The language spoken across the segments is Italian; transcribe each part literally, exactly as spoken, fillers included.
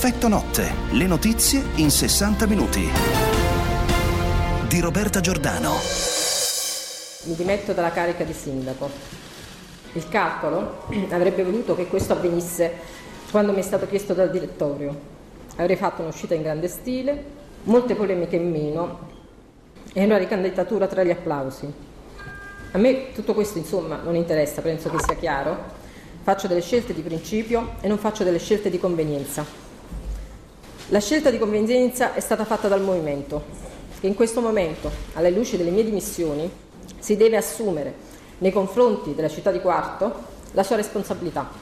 Effetto notte, le notizie in sessanta minuti. Di Roberta Giordano. Mi dimetto dalla carica di sindaco. Il calcolo avrebbe voluto che questo avvenisse quando mi è stato chiesto dal direttorio. Avrei fatto un'uscita in grande stile, molte polemiche in meno e una ricandidatura tra gli applausi. A me tutto questo insomma non interessa, penso che sia chiaro. Faccio delle scelte di principio e non faccio delle scelte di convenienza. La scelta di convenienza è stata fatta dal Movimento, che in questo momento, alla luce delle mie dimissioni, si deve assumere nei confronti della città di Quarto la sua responsabilità.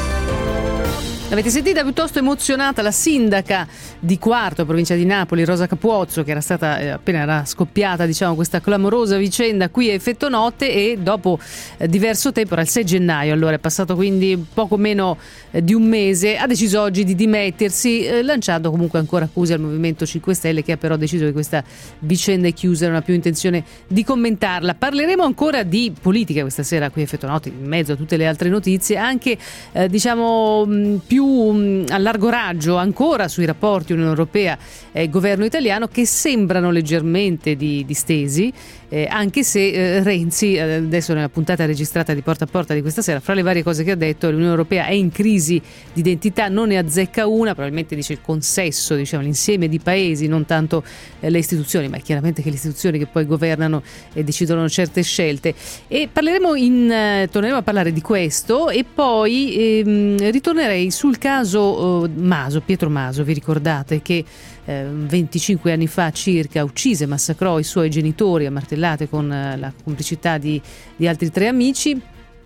L'avete sentita piuttosto emozionata la sindaca di Quarto, provincia di Napoli, Rosa Capuozzo, che era stata eh, appena era scoppiata, diciamo, questa clamorosa vicenda qui a Effetto Notte, e dopo eh, diverso tempo, era il sei gennaio, allora è passato quindi poco meno eh, di un mese, ha deciso oggi di dimettersi, eh, lanciando comunque ancora accuse al Movimento cinque Stelle, che ha però deciso che questa vicenda è chiusa e non ha più intenzione di commentarla. Parleremo ancora di politica questa sera qui a Effetto Notte, in mezzo a tutte le altre notizie, anche eh, diciamo mh, più più a largo raggio ancora sui rapporti Unione Europea e governo italiano, che sembrano leggermente di, distesi, eh, anche se eh, Renzi, eh, adesso nella puntata registrata di Porta a Porta di questa sera, fra le varie cose che ha detto, l'Unione Europea è in crisi di identità, non ne azzecca una, probabilmente dice il consesso, diciamo l'insieme di paesi, non tanto eh, le istituzioni, ma è chiaramente che le istituzioni che poi governano e decidono certe scelte. E parleremo in, eh, torneremo a parlare di questo, e poi ehm, ritornerei sul caso eh, Maso, Pietro Maso. Vi ricordate che eh, venticinque anni fa circa uccise e massacrò i suoi genitori a martellate con eh, la complicità di, di altri tre amici?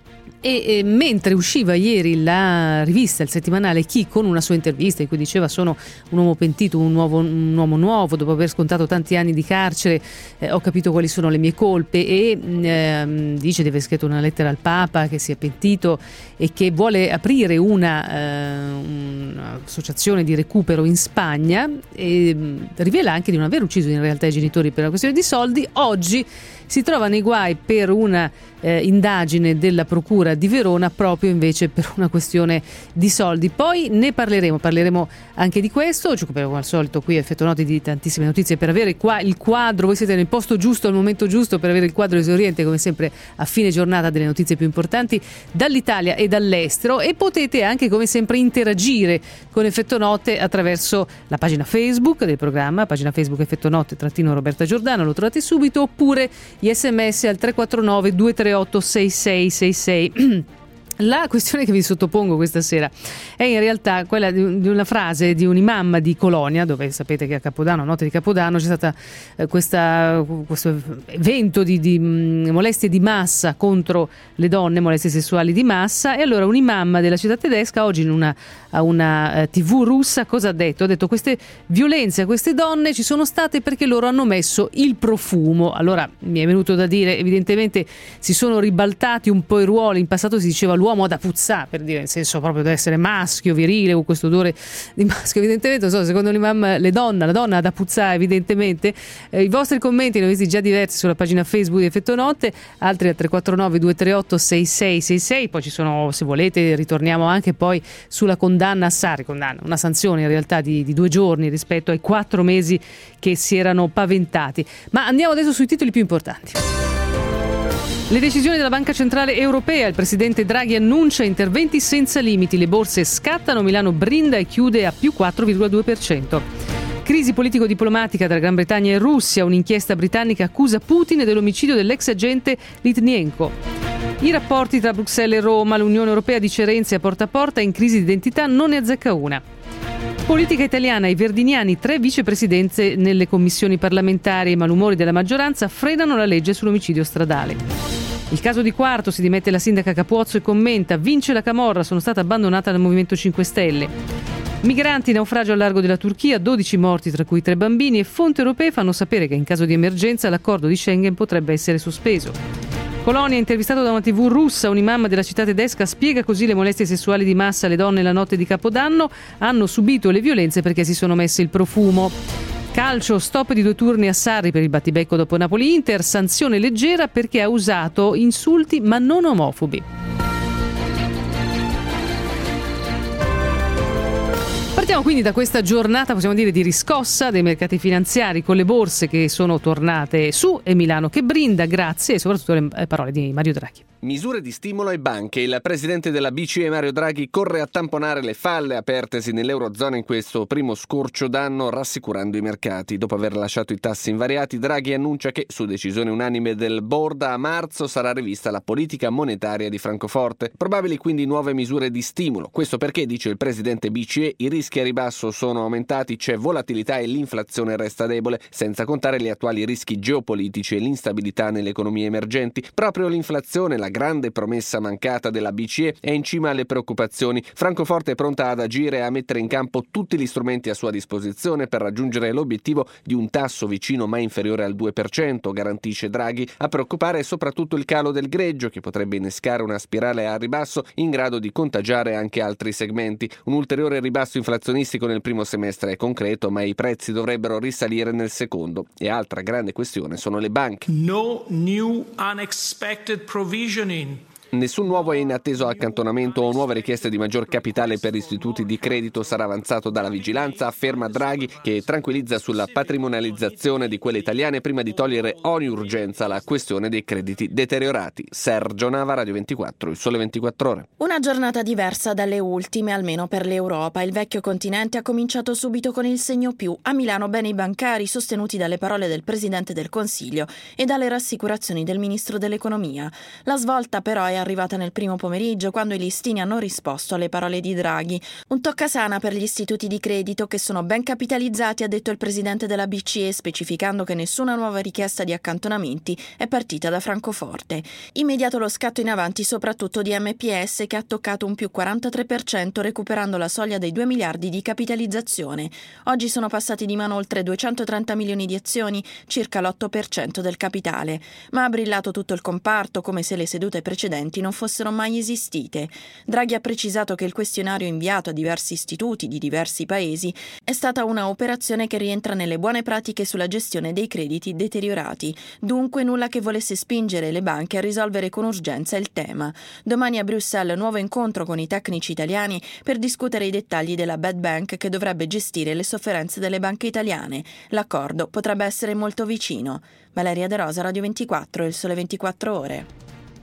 E, e mentre usciva ieri la rivista, il settimanale Chi, con una sua intervista in cui diceva sono un uomo pentito, un, nuovo, un uomo nuovo, dopo aver scontato tanti anni di carcere, eh, ho capito quali sono le mie colpe, e eh, dice di aver scritto una lettera al Papa, che si è pentito e che vuole aprire una, eh, un'associazione di recupero in Spagna, e mh, rivela anche di non aver ucciso in realtà i genitori per una questione di soldi. Oggi si trova nei guai per una eh, indagine della Procura di Verona, proprio invece per una questione di soldi. Poi ne parleremo, parleremo anche di questo. Ci occuperemo al solito qui a Effetto Notte di tantissime notizie per avere qua il quadro. Voi siete nel posto giusto al momento giusto per avere il quadro esauriente, come sempre a fine giornata, delle notizie più importanti dall'Italia e dall'estero, e potete anche come sempre interagire con Effetto Notte attraverso la pagina Facebook del programma, pagina Facebook Effetto Notte trattino Roberta Giordano, lo trovate subito, oppure gli sms al tre quattro nove due tre otto sei sei sei sei. La questione che vi sottopongo questa sera è in realtà quella di una frase di un imam di Colonia, dove sapete che a Capodanno, notte di Capodanno, c'è stata eh, questa, questo evento di, di mh, molestie di massa contro le donne, molestie sessuali di massa, e allora un imam della città tedesca oggi in una, a una eh, tivù russa cosa ha detto? Ha detto: queste violenze a queste donne ci sono state perché loro hanno messo il profumo. Allora mi è venuto da dire, evidentemente si sono ribaltati un po' i ruoli. In passato si diceva l'uomo l'uomo da puzzà, per dire, nel senso proprio deve essere maschio, virile, con questo odore di maschio. Evidentemente, non so, secondo l'imam, le donne, la donna ha da puzzà, evidentemente. Eh, I vostri commenti ne ho visti già diversi sulla pagina Facebook di Effetto Notte, altri al tre quattro nove due tre otto sei sei sei sei. Poi ci sono, se volete, ritorniamo anche poi sulla condanna a Sarri, condanna, una sanzione in realtà di, di due giorni rispetto ai quattro mesi che si erano paventati. Ma andiamo adesso sui titoli più importanti. Le decisioni della Banca Centrale Europea. Il presidente Draghi annuncia interventi senza limiti. Le borse scattano, Milano brinda e chiude a più quattro virgola due per cento. Crisi politico-diplomatica tra Gran Bretagna e Russia. Un'inchiesta britannica accusa Putin dell'omicidio dell'ex agente Litvinenko. I rapporti tra Bruxelles e Roma. L'Unione Europea dice Renzi a Porta a Porta in crisi di identità non ne azzecca una. Politica italiana, i verdiniani, tre vicepresidenze nelle commissioni parlamentari. I malumori della maggioranza frenano la legge sull'omicidio stradale. Il caso di Quarto, si dimette la sindaca Capuozzo e commenta: vince la camorra, sono stata abbandonata dal Movimento cinque Stelle. Migranti, naufragio al largo della Turchia, dodici morti tra cui tre bambini, e fonti europee fanno sapere che in caso di emergenza l'accordo di Schengen potrebbe essere sospeso. Colonia, intervistato da una tivù russa, un imam della città tedesca spiega così le molestie sessuali di massa alle donne la notte di Capodanno. Hanno subito le violenze perché si sono messe il profumo. Calcio, stop di due turni a Sarri per il battibecco dopo Napoli-Inter, sanzione leggera perché ha usato insulti ma non omofobi. Partiamo quindi da questa giornata, possiamo dire, di riscossa dei mercati finanziari, con le borse che sono tornate su e Milano che brinda, grazie e soprattutto alle parole di Mario Draghi. Misure di stimolo ai banche. Il presidente della B C E Mario Draghi corre a tamponare le falle apertesi nell'Eurozona in questo primo scorcio d'anno, rassicurando i mercati. Dopo aver lasciato i tassi invariati, Draghi annuncia che, su decisione unanime del board, a marzo sarà rivista la politica monetaria di Francoforte. Probabili quindi nuove misure di stimolo. Questo perché, dice il presidente B C E, i rischi a ribasso sono aumentati, c'è volatilità e l'inflazione resta debole, senza contare gli attuali rischi geopolitici e l'instabilità nelle economie emergenti. Proprio l'inflazione, la grande promessa mancata della B C E, è in cima alle preoccupazioni. Francoforte è pronta ad agire e a mettere in campo tutti gli strumenti a sua disposizione per raggiungere l'obiettivo di un tasso vicino ma inferiore al due per cento, garantisce Draghi. A preoccupare è soprattutto il calo del greggio, che potrebbe innescare una spirale a ribasso in grado di contagiare anche altri segmenti. Un ulteriore ribasso inflazionistico nel primo semestre è concreto, ma i prezzi dovrebbero risalire nel secondo. E altra grande questione sono le banche. No new unexpected provisioning. Nessun nuovo e inatteso accantonamento o nuove richieste di maggior capitale per istituti di credito sarà avanzato dalla vigilanza, afferma Draghi, che tranquillizza sulla patrimonializzazione di quelle italiane prima di togliere ogni urgenza alla questione dei crediti deteriorati. Sergio Nava, Radio ventiquattro, Il Sole ventiquattro Ore. Una giornata diversa dalle ultime, almeno per l'Europa. Il vecchio continente ha cominciato subito con il segno più. A Milano bene i bancari, sostenuti dalle parole del Presidente del Consiglio e dalle rassicurazioni del Ministro dell'Economia. La svolta però è arrivata nel primo pomeriggio, quando i listini hanno risposto alle parole di Draghi. Un toccasana per gli istituti di credito, che sono ben capitalizzati, ha detto il presidente della B C E, specificando che nessuna nuova richiesta di accantonamenti è partita da Francoforte. Immediato lo scatto in avanti soprattutto di M P S, che ha toccato un più quarantatré per cento, recuperando la soglia dei due miliardi di capitalizzazione. Oggi sono passati di mano oltre duecentotrenta milioni di azioni, circa l'otto per cento del capitale. Ma ha brillato tutto il comparto, come se le sedute precedenti non fossero mai esistite. Draghi ha precisato che il questionario inviato a diversi istituti di diversi paesi è stata una operazione che rientra nelle buone pratiche sulla gestione dei crediti deteriorati, dunque nulla che volesse spingere le banche a risolvere con urgenza il tema. Domani a Bruxelles nuovo incontro con i tecnici italiani per discutere i dettagli della bad bank che dovrebbe gestire le sofferenze delle banche italiane. L'accordo potrebbe essere molto vicino. Valeria De Rosa, Radio ventiquattro, Il Sole ventiquattro Ore.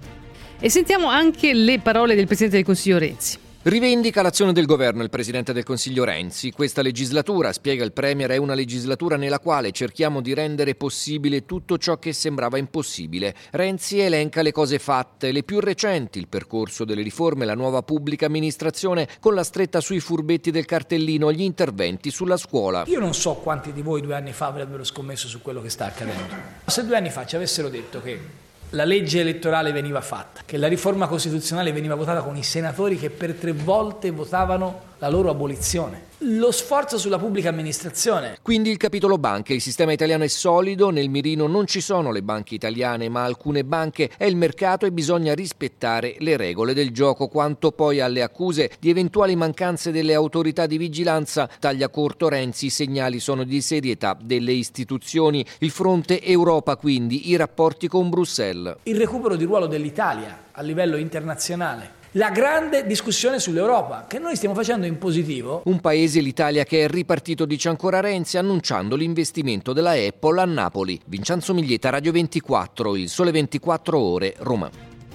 E sentiamo anche le parole del Presidente del Consiglio Renzi. Rivendica l'azione del governo il Presidente del Consiglio Renzi. Questa legislatura, spiega il Premier, è una legislatura nella quale cerchiamo di rendere possibile tutto ciò che sembrava impossibile. Renzi elenca le cose fatte, le più recenti, il percorso delle riforme, la nuova pubblica amministrazione con la stretta sui furbetti del cartellino, gli interventi sulla scuola. Io non so quanti di voi due anni fa avrebbero scommesso su quello che sta accadendo. Se due anni fa ci avessero detto che la legge elettorale veniva fatta, che la riforma costituzionale veniva votata con i senatori che per tre volte votavano la loro abolizione, lo sforzo sulla pubblica amministrazione. Quindi il capitolo banche, il sistema italiano è solido, nel mirino non ci sono le banche italiane ma alcune banche, è il mercato e bisogna rispettare le regole del gioco. Quanto poi alle accuse di eventuali mancanze delle autorità di vigilanza, taglia corto Renzi, i segnali sono di serietà delle istituzioni. Il fronte Europa, quindi i rapporti con Bruxelles. Il recupero di ruolo dell'Italia a livello internazionale. La grande discussione sull'Europa, che noi stiamo facendo in positivo. Un paese, l'Italia, che è ripartito, dice ancora Renzi, annunciando l'investimento della Apple a Napoli. Vincenzo Miglieta, Radio ventiquattro, Il Sole ventiquattro Ore, Roma.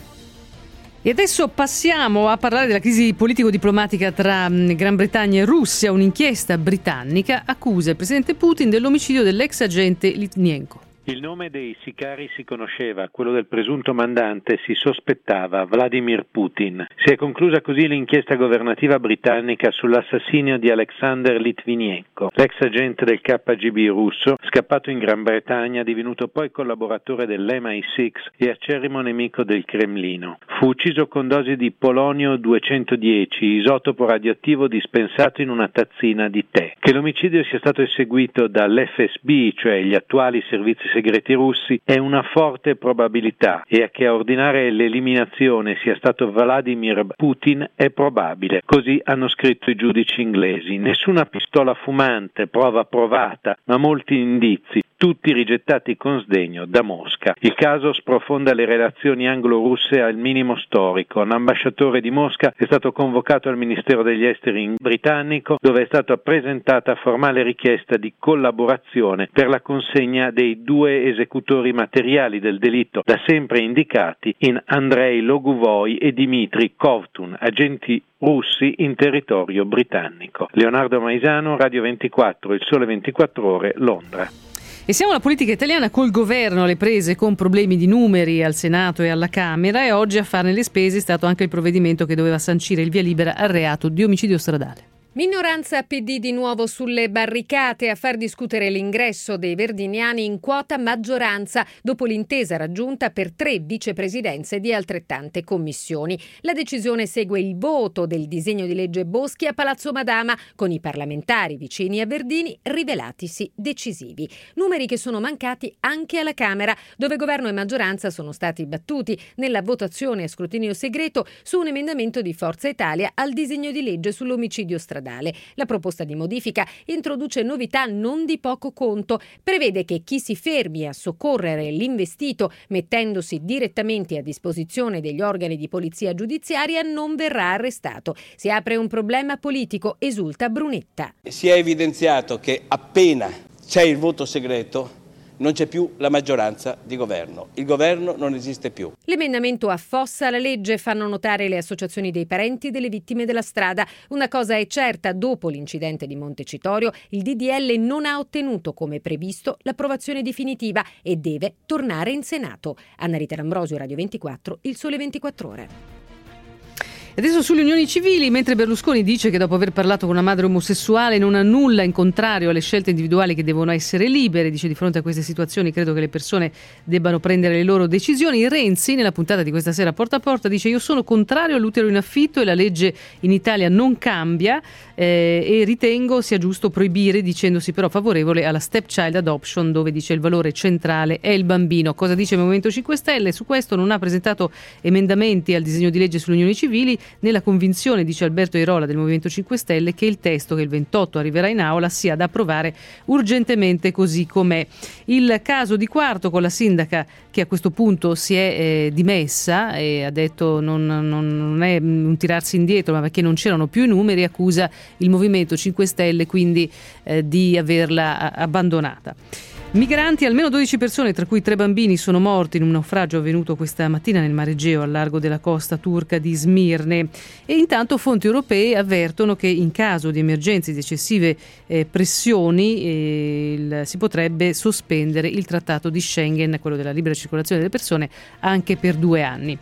E adesso passiamo a parlare della crisi politico-diplomatica tra Gran Bretagna e Russia. Un'inchiesta britannica accusa il presidente Putin dell'omicidio dell'ex agente Litvinenko. Il nome dei sicari si conosceva, quello del presunto mandante si sospettava, Vladimir Putin. Si è conclusa così l'inchiesta governativa britannica sull'assassinio di Alexander Litvinenko, l'ex agente del K G B russo, scappato in Gran Bretagna, divenuto poi collaboratore dell'M I sei e acerrimo nemico del Cremlino. Fu ucciso con dosi di polonio duecentodieci, isotopo radioattivo dispensato in una tazzina di tè. Che l'omicidio sia stato eseguito dall'F S B, cioè gli attuali servizi segreti russi, è una forte probabilità, e a che a ordinare l'eliminazione sia stato Vladimir Putin è probabile. Così hanno scritto i giudici inglesi. Nessuna pistola fumante, prova provata, ma molti indizi. tutti rigettati con sdegno da Mosca. Il caso sprofonda le relazioni anglo-russe al minimo storico. Un ambasciatore di Mosca è stato convocato al Ministero degli Esteri britannico, dove è stata presentata formale richiesta di collaborazione per la consegna dei due esecutori materiali del delitto da sempre indicati in Andrei Loguvoi e Dmitry Kovtun, agenti russi in territorio britannico. Leonardo Maisano, Radio ventiquattro, Il Sole ventiquattro Ore, Londra. E siamo alla politica italiana col governo alle prese con problemi di numeri al Senato e alla Camera, e oggi a farne le spese è stato anche il provvedimento che doveva sancire il via libera al reato di omicidio stradale. Minoranza P D di nuovo sulle barricate a far discutere l'ingresso dei verdiniani in quota maggioranza dopo l'intesa raggiunta per tre vicepresidenze di altrettante commissioni. La decisione segue il voto del disegno di legge Boschi a Palazzo Madama, con i parlamentari vicini a Verdini rivelatisi decisivi. Numeri che sono mancati anche alla Camera, dove governo e maggioranza sono stati battuti nella votazione a scrutinio segreto su un emendamento di Forza Italia al disegno di legge sull'omicidio stradale. La proposta di modifica introduce novità non di poco conto. Prevede che chi si fermi a soccorrere l'investito mettendosi direttamente a disposizione degli organi di polizia giudiziaria non verrà arrestato. Si apre un problema politico, esulta Brunetta. Si è evidenziato che appena c'è il voto segreto non c'è più la maggioranza di governo. Il governo non esiste più. L'emendamento affossa la legge, fanno notare le associazioni dei parenti delle vittime della strada. Una cosa è certa, dopo l'incidente di Montecitorio, il D D L non ha ottenuto, come previsto, l'approvazione definitiva e deve tornare in Senato. Anna Rita D'Ambrosio, Radio ventiquattro, Il Sole ventiquattro Ore. Adesso sulle unioni civili, mentre Berlusconi dice che dopo aver parlato con una madre omosessuale non ha nulla in contrario alle scelte individuali che devono essere libere, dice di fronte a queste situazioni credo che le persone debbano prendere le loro decisioni. Renzi, nella puntata di questa sera Porta a Porta, dice: io sono contrario all'utero in affitto e la legge in Italia non cambia eh, e ritengo sia giusto proibire, dicendosi però favorevole alla stepchild adoption, dove dice il valore centrale è il bambino. Cosa dice il Movimento cinque Stelle? Su questo non ha presentato emendamenti al disegno di legge sulle unioni civili, nella convinzione, dice Alberto Airola del Movimento cinque Stelle, che il testo che il ventotto arriverà in aula sia da approvare urgentemente così com'è. Il caso di Quarto con la sindaca che a questo punto si è eh, dimessa e ha detto non, non, non è un tirarsi indietro, ma perché non c'erano più i numeri, accusa il Movimento cinque Stelle quindi eh, di averla abbandonata. Migranti, almeno dodici persone, tra cui tre bambini, sono morti in un naufragio avvenuto questa mattina nel Mar Egeo, al largo della costa turca di Smirne. E intanto fonti europee avvertono che in caso di emergenze di eccessive eh, pressioni eh, il, si potrebbe sospendere il trattato di Schengen, quello della libera circolazione delle persone, anche per due anni.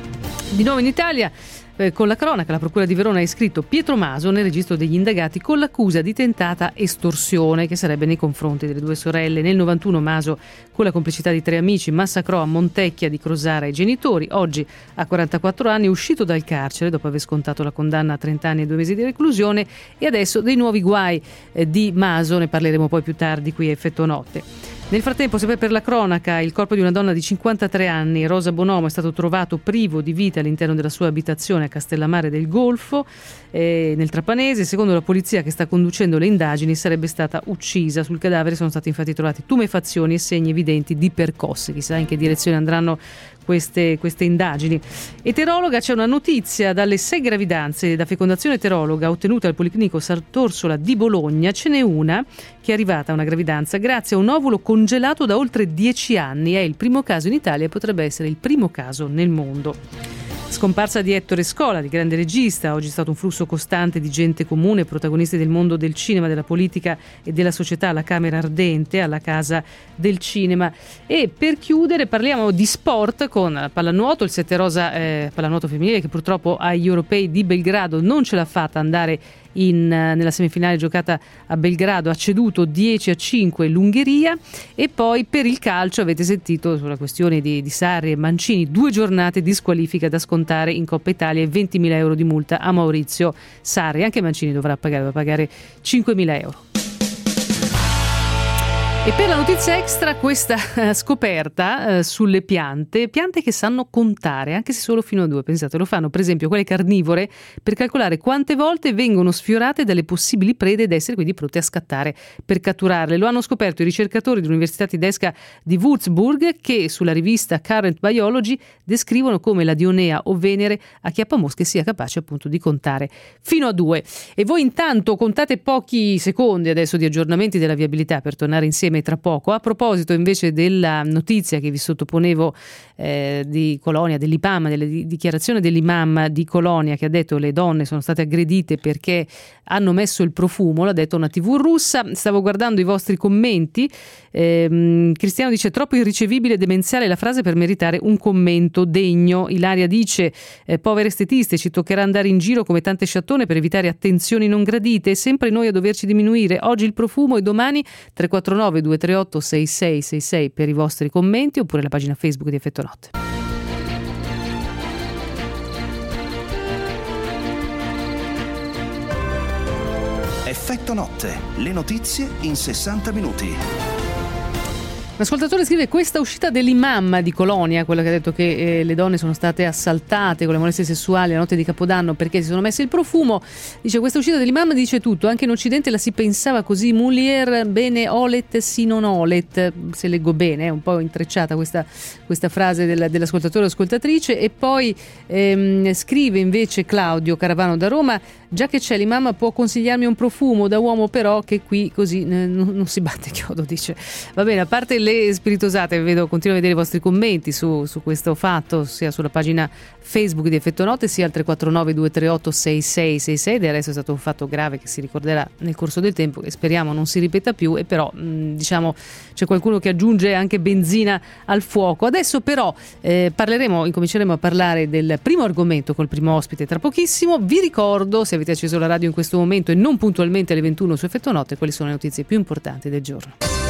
Di nuovo in Italia, Eh, con la cronaca, la Procura di Verona ha iscritto Pietro Maso nel registro degli indagati con l'accusa di tentata estorsione che sarebbe nei confronti delle due sorelle. Nel novantuno Maso, con la complicità di tre amici, massacrò a Montecchia di Crosara i genitori. Oggi ha quarantaquattro anni, è uscito dal carcere dopo aver scontato la condanna a trenta anni e due mesi di reclusione, e adesso dei nuovi guai eh, di Maso, ne parleremo poi più tardi qui a Effetto Notte. Nel frattempo, sempre per la cronaca, il corpo di una donna di cinquantatré anni, Rosa Bonomo, è stato trovato privo di vita all'interno della sua abitazione a Castellammare del Golfo, eh, nel Trapanese. Secondo la polizia che sta conducendo le indagini, sarebbe stata uccisa. Sul cadavere sono stati infatti trovati tumefazioni e segni evidenti di percosse. Chissà in che direzione andranno queste, queste indagini. Eterologa, c'è una notizia: dalle sei gravidanze da fecondazione eterologa ottenute al Policlinico Sant'Orsola di Bologna, ce n'è una che è arrivata a una gravidanza grazie a un ovulo congelato da oltre dieci anni. È il primo caso in Italia e potrebbe essere il primo caso nel mondo. Scomparsa di Ettore Scola, di grande regista. Oggi è stato un flusso costante di gente comune, protagonisti del mondo del cinema, della politica e della società alla Camera Ardente, alla Casa del Cinema. E per chiudere parliamo di sport con pallanuoto, il sette rosa eh, pallanuoto femminile che purtroppo agli europei di Belgrado non ce l'ha fatta andare in, nella semifinale giocata a Belgrado, ha ceduto dieci a cinque l'Ungheria. E poi per il calcio avete sentito sulla questione di, di Sarri e Mancini, due giornate di squalifica da scontare in Coppa Italia e ventimila euro di multa a Maurizio Sarri. Anche Mancini dovrà pagare, dovrà pagare cinquemila euro. E per la notizia extra, questa uh, scoperta uh, sulle piante, piante che sanno contare, anche se solo fino a due, pensate, lo fanno per esempio quelle carnivore per calcolare quante volte vengono sfiorate dalle possibili prede ed essere quindi pronte a scattare per catturarle. Lo hanno scoperto i ricercatori dell'Università tedesca di Würzburg, che sulla rivista Current Biology descrivono come la dionea o venere acchiappamosche sia capace appunto di contare fino a due. E voi intanto contate pochi secondi adesso di aggiornamenti della viabilità per tornare insieme tra poco. A proposito invece della notizia che vi sottoponevo eh, di Colonia, dell'I P A M, delle di- dichiarazione dell'imam di Colonia che ha detto le donne sono state aggredite perché hanno messo il profumo, l'ha detto una tivù russa. Stavo guardando i vostri commenti. Eh, Cristiano dice troppo irricevibile e demenziale la frase per meritare un commento degno. Ilaria dice eh, povere estetiste, ci toccherà andare in giro come tante sciattone per evitare attenzioni non gradite, sempre noi a doverci diminuire, oggi il profumo e domani tre quattro nove due tre otto sei sei sei sei per i vostri commenti, oppure la pagina Facebook di Effetto Notte. Effetto Notte, le notizie in sessanta minuti. L'ascoltatore scrive: questa uscita dell'imam di Colonia, quella che ha detto che eh, le donne sono state assaltate con le molestie sessuali la notte di Capodanno perché si sono messe il profumo, dice questa uscita dell'imam dice tutto, anche in Occidente la si pensava così, mulier bene olet si non olet, se leggo bene, è un po' intrecciata questa, questa frase del, dell'ascoltatore o ascoltatrice. E poi ehm, scrive invece Claudio Caravano da Roma: già che c'è l'imam può consigliarmi un profumo da uomo, però che qui così eh, non, non si batte chiodo, dice. Va bene, a parte le spiritosate, vedo, continuo a vedere i vostri commenti su, su questo fatto, sia sulla pagina Facebook di Effetto Notte, sia al tre quattro nove due tre otto sei sei sei sei. Del resto è stato un fatto grave che si ricorderà nel corso del tempo, che speriamo non si ripeta più, e però mh, diciamo c'è qualcuno che aggiunge anche benzina al fuoco. Adesso però eh, parleremo, incominceremo a parlare del primo argomento col primo ospite tra pochissimo. Vi ricordo, se avete acceso la radio in questo momento e non puntualmente alle ventuno su Effetto Notte, quali sono le notizie più importanti del giorno.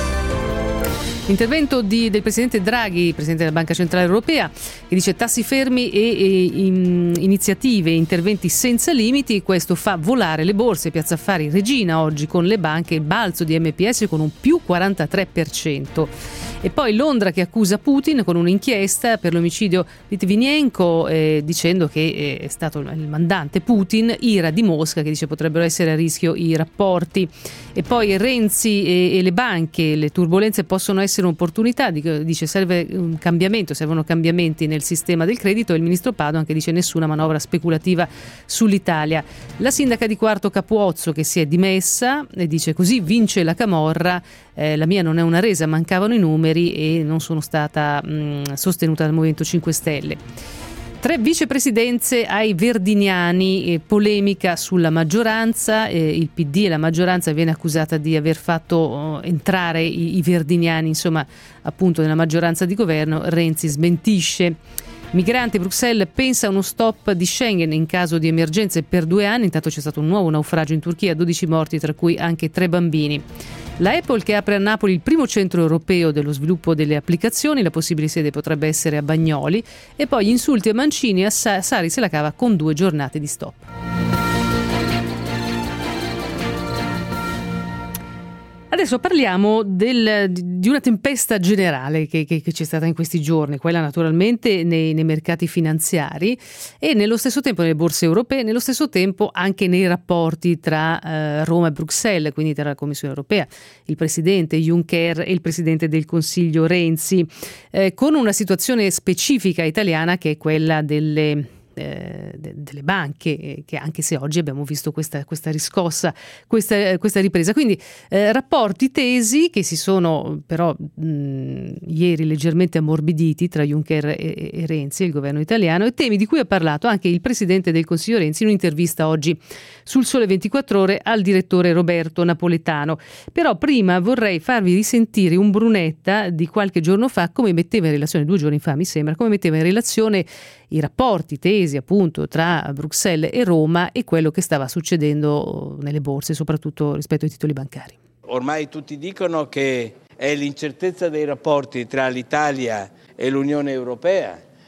L'intervento di, del Presidente Draghi, Presidente della Banca Centrale Europea, che dice tassi fermi e, e in, iniziative e interventi senza limiti. Questo fa volare le borse. Piazza Affari Regina oggi con le banche, il balzo di M P S con un più quarantatré per cento. E poi Londra che accusa Putin con un'inchiesta per l'omicidio di Litvinenko, eh, dicendo che è stato il mandante Putin. Ira di Mosca che dice potrebbero essere a rischio i rapporti. E poi Renzi e, e le banche, le turbolenze possono essere un'opportunità, dice serve un cambiamento, servono cambiamenti nel sistema del credito. E il ministro Padoan che dice nessuna manovra speculativa sull'Italia. La sindaca di Quarto Capuozzo che si è dimessa e dice così vince la camorra, eh, la mia non è una resa, mancavano i numeri e non sono stata mh, sostenuta dal Movimento cinque Stelle. Tre vicepresidenze ai verdiniani, eh, polemica sulla maggioranza, eh, il P D e la maggioranza viene accusata di aver fatto eh, entrare i, i verdiniani, insomma, appunto nella maggioranza di governo. Renzi smentisce. Migranti, Bruxelles pensa a uno stop di Schengen in caso di emergenze per due anni. Intanto c'è stato un nuovo naufragio in Turchia, dodici morti, tra cui anche tre bambini. La Apple che apre a Napoli il primo centro europeo dello sviluppo delle applicazioni, la possibile sede potrebbe essere a Bagnoli. E poi gli insulti a Mancini, a Sari se la cava con due giornate di stop. Adesso parliamo del, di una tempesta generale che, che, che c'è stata in questi giorni, quella naturalmente nei, nei mercati finanziari e nello stesso tempo nelle borse europee, nello stesso tempo anche nei rapporti tra eh, Roma e Bruxelles, quindi tra la Commissione europea, il presidente Juncker e il presidente del Consiglio Renzi, eh, con una situazione specifica italiana che è quella delle... Eh, de- delle banche, eh, che anche se oggi abbiamo visto questa, questa riscossa, questa, eh, questa ripresa, quindi eh, rapporti tesi che si sono però mh, ieri leggermente ammorbiditi tra Juncker e, e Renzi, il governo italiano, e temi di cui ha parlato anche il presidente del Consiglio Renzi in un'intervista oggi sul Sole ventiquattro Ore al direttore Roberto Napoletano. Però prima vorrei farvi risentire un Brunetta di qualche giorno fa, come metteva in relazione, due giorni fa mi sembra, come metteva in relazione i rapporti tesi appunto tra Bruxelles e Roma e quello che stava succedendo nelle borse, soprattutto rispetto ai titoli bancari. Ormai tutti dicono che è l'incertezza dei rapporti tra l'Italia e l'Unione Europea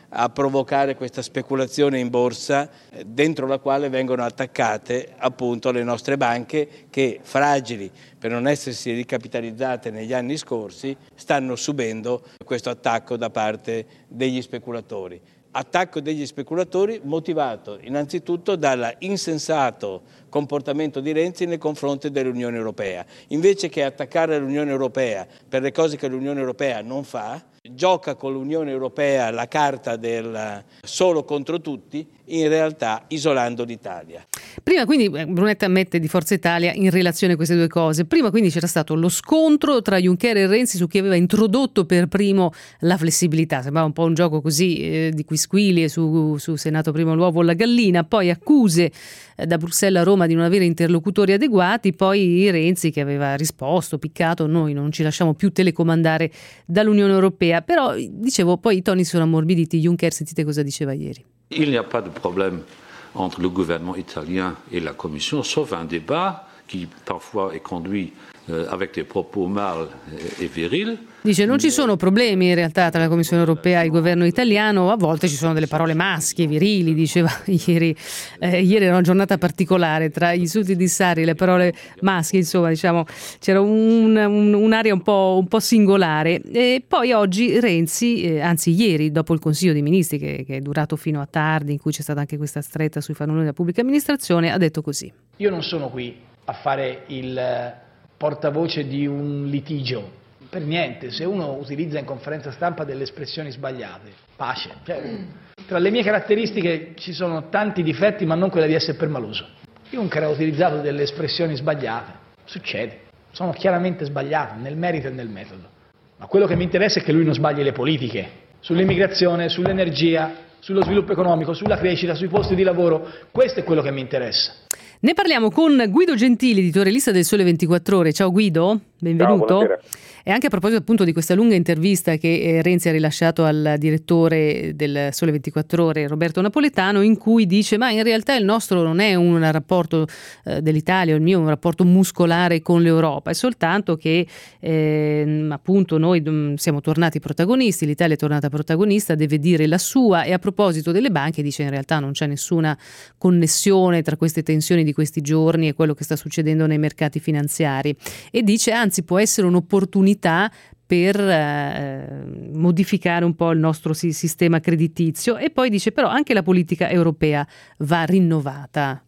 a provocare questa speculazione in borsa dentro la quale vengono attaccate appunto le nostre banche che, fragili per non essersi ricapitalizzate negli anni scorsi, stanno subendo questo attacco da parte degli speculatori. Attacco degli speculatori motivato innanzitutto dal insensato comportamento di Renzi nei confronti dell'Unione Europea. Invece che attaccare l'Unione Europea per le cose che l'Unione Europea non fa, gioca con l'Unione Europea la carta del solo contro tutti, in realtà isolando l'Italia. Prima quindi Brunetta mette di Forza Italia in relazione queste due cose. Prima quindi c'era stato lo scontro tra Juncker e Renzi su chi aveva introdotto per primo la flessibilità. Sembrava un po' un gioco così eh, di quisquilie su, su se è nato prima l'uovo o la gallina. Poi accuse eh, da Bruxelles a Roma di non avere interlocutori adeguati. Poi Renzi che aveva risposto, piccato, noi non ci lasciamo più telecomandare dall'Unione Europea. Però dicevo, poi i toni sono ammorbiditi. Juncker, sentite cosa diceva ieri. Il n'y a pas de problème entre le gouvernement italien et la Commission, sauf un débat qui parfois est conduit euh, avec des propos mâles et virils. Dice non ci sono problemi in realtà tra la Commissione Europea e il governo italiano, a volte ci sono delle parole maschie, virili, diceva ieri. Eh, ieri era una giornata particolare, tra gli insulti di Sarri e le parole maschie, insomma, diciamo, c'era un, un, un'area un po', un po' singolare. E poi oggi Renzi, eh, anzi ieri, dopo il Consiglio dei Ministri, che, che è durato fino a tardi, in cui c'è stata anche questa stretta sui fannulloni della pubblica amministrazione, ha detto così. Io non sono qui a fare il portavoce di un litigio. Per niente, se uno utilizza in conferenza stampa delle espressioni sbagliate, pace. Cioè, tra le mie caratteristiche ci sono tanti difetti, ma non quella di essere permaloso. Juncker ha utilizzato delle espressioni sbagliate, succede, sono chiaramente sbagliate nel merito e nel metodo. Ma quello che mi interessa è che lui non sbagli le politiche, sull'immigrazione, sull'energia, sullo sviluppo economico, sulla crescita, sui posti di lavoro. Questo è quello che mi interessa. Ne parliamo con Guido Gentili, editorialista del Sole ventiquattro Ore. Ciao Guido, benvenuto. Ciao, e anche a proposito appunto di questa lunga intervista che eh, Renzi ha rilasciato al direttore del Sole ventiquattro Ore, Roberto Napoletano, in cui dice ma in realtà il nostro non è un rapporto eh, dell'Italia, il mio è un rapporto muscolare con l'Europa, è soltanto che eh, appunto noi mh, siamo tornati protagonisti, l'Italia è tornata protagonista, deve dire la sua. E a proposito delle banche dice in realtà non c'è nessuna connessione tra queste tensioni di questi giorni e quello che sta succedendo nei mercati finanziari, e dice anzi può essere un'opportunità per eh, modificare un po' il nostro si- sistema creditizio. E poi dice però anche la politica europea va rinnovata.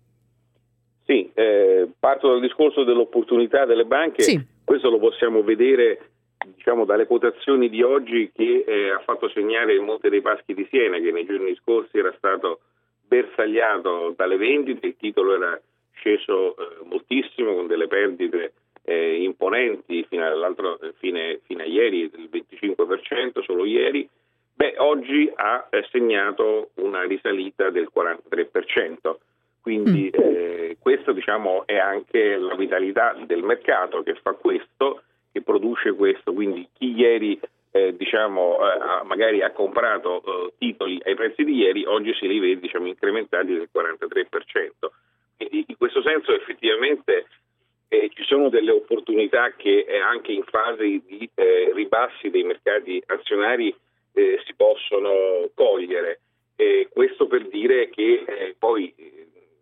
Sì, eh, parto dal discorso dell'opportunità delle banche. Sì. Questo lo possiamo vedere diciamo dalle quotazioni di oggi, che eh, ha fatto segnare il Monte dei Paschi di Siena, che nei giorni scorsi era stato bersagliato dalle vendite, il titolo era sceso eh, moltissimo con delle perdite eh, imponenti fino all'altro fine, fino a ieri del venticinque per cento solo ieri. Beh, oggi ha eh, segnato una risalita del quarantatré per cento, quindi eh, questo diciamo è anche la vitalità del mercato che fa questo, che produce questo. Quindi chi ieri eh, diciamo eh, magari ha comprato eh, titoli ai prezzi di ieri, oggi si li vede diciamo incrementati del quarantatré per cento. Quindi in questo senso effettivamente eh, ci sono delle opportunità che eh, anche in fase di eh, ribassi dei mercati azionari eh, si possono cogliere. Eh, questo per dire che eh, poi eh,